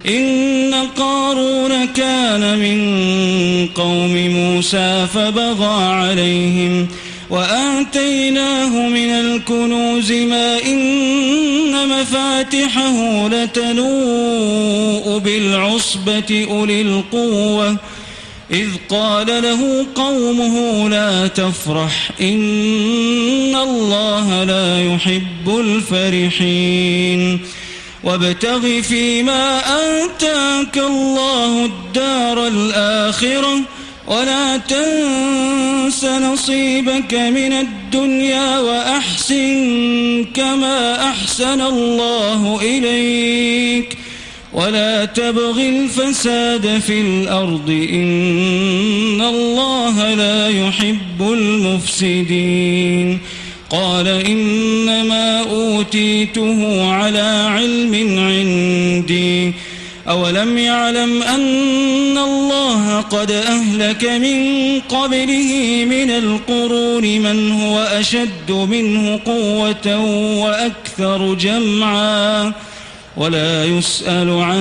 إن قارون كان من قوم موسى فبغى عليهم وآتيناه من الكنوز ما إن مفاتحه لتنوء بالعصبة أولي القوة إذ قال له قومه لا تفرح إن الله لا يحب الفرحين وابتغ فيما آتاك الله الدار الآخرة ولا تنس نصيبك من الدنيا وأحسن كما أحسن الله إليك ولا تبغ الفساد في الأرض إن الله لا يحب المفسدين قال إنما أوتيته على علم عندي أولم يعلم أن الله قد أهلك من قبله من القرون من هو أشد منه قوة وأكثر جمعا ولا يسأل عن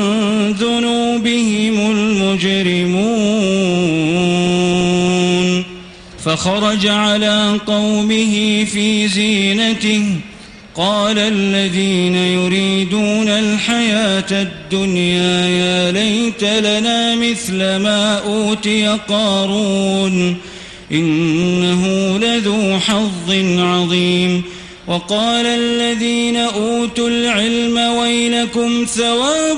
ذنوبهم المجرمون فخرج على قومه في زينته قال الذين يريدون الحياة الدنيا يا ليت لنا مثل ما أوتي قارون إنه لذو حظ عظيم وقال الذين أوتوا العلم ويلكم ثواب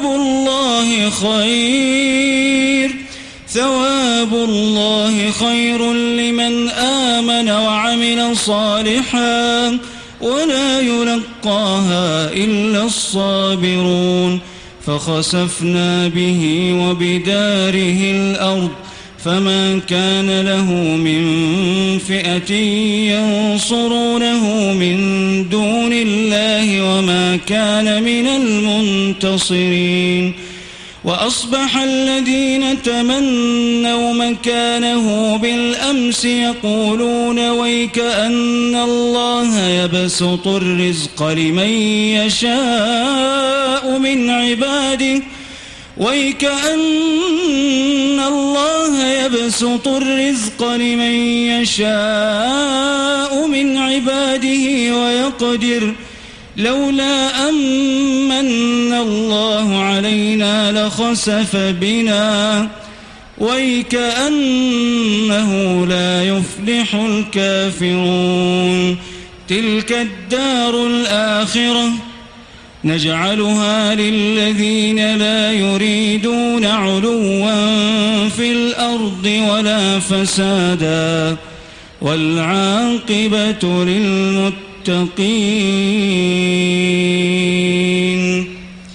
الله خير لمن آمن وعمل صالحا ولا يلقاها إلا الصابرون فخسفنا به وبداره الأرض فما كان له من فئة ينصرونه من دون الله وما كان من المنتصرين وأصبح الذين تمنوا مكانه بالأمس يقولون ويك أن الله يبسط الرزق لمن يشاء من عباده يبسط الرزق لمن يشاء من عباده ويقدر لولا أمن الله علينا لخسف بنا ويكأنه لا يفلح الكافرون تلك الدار الآخرة نجعلها للذين لا يريدون علوا في الأرض ولا فسادا والعاقبة للمتقين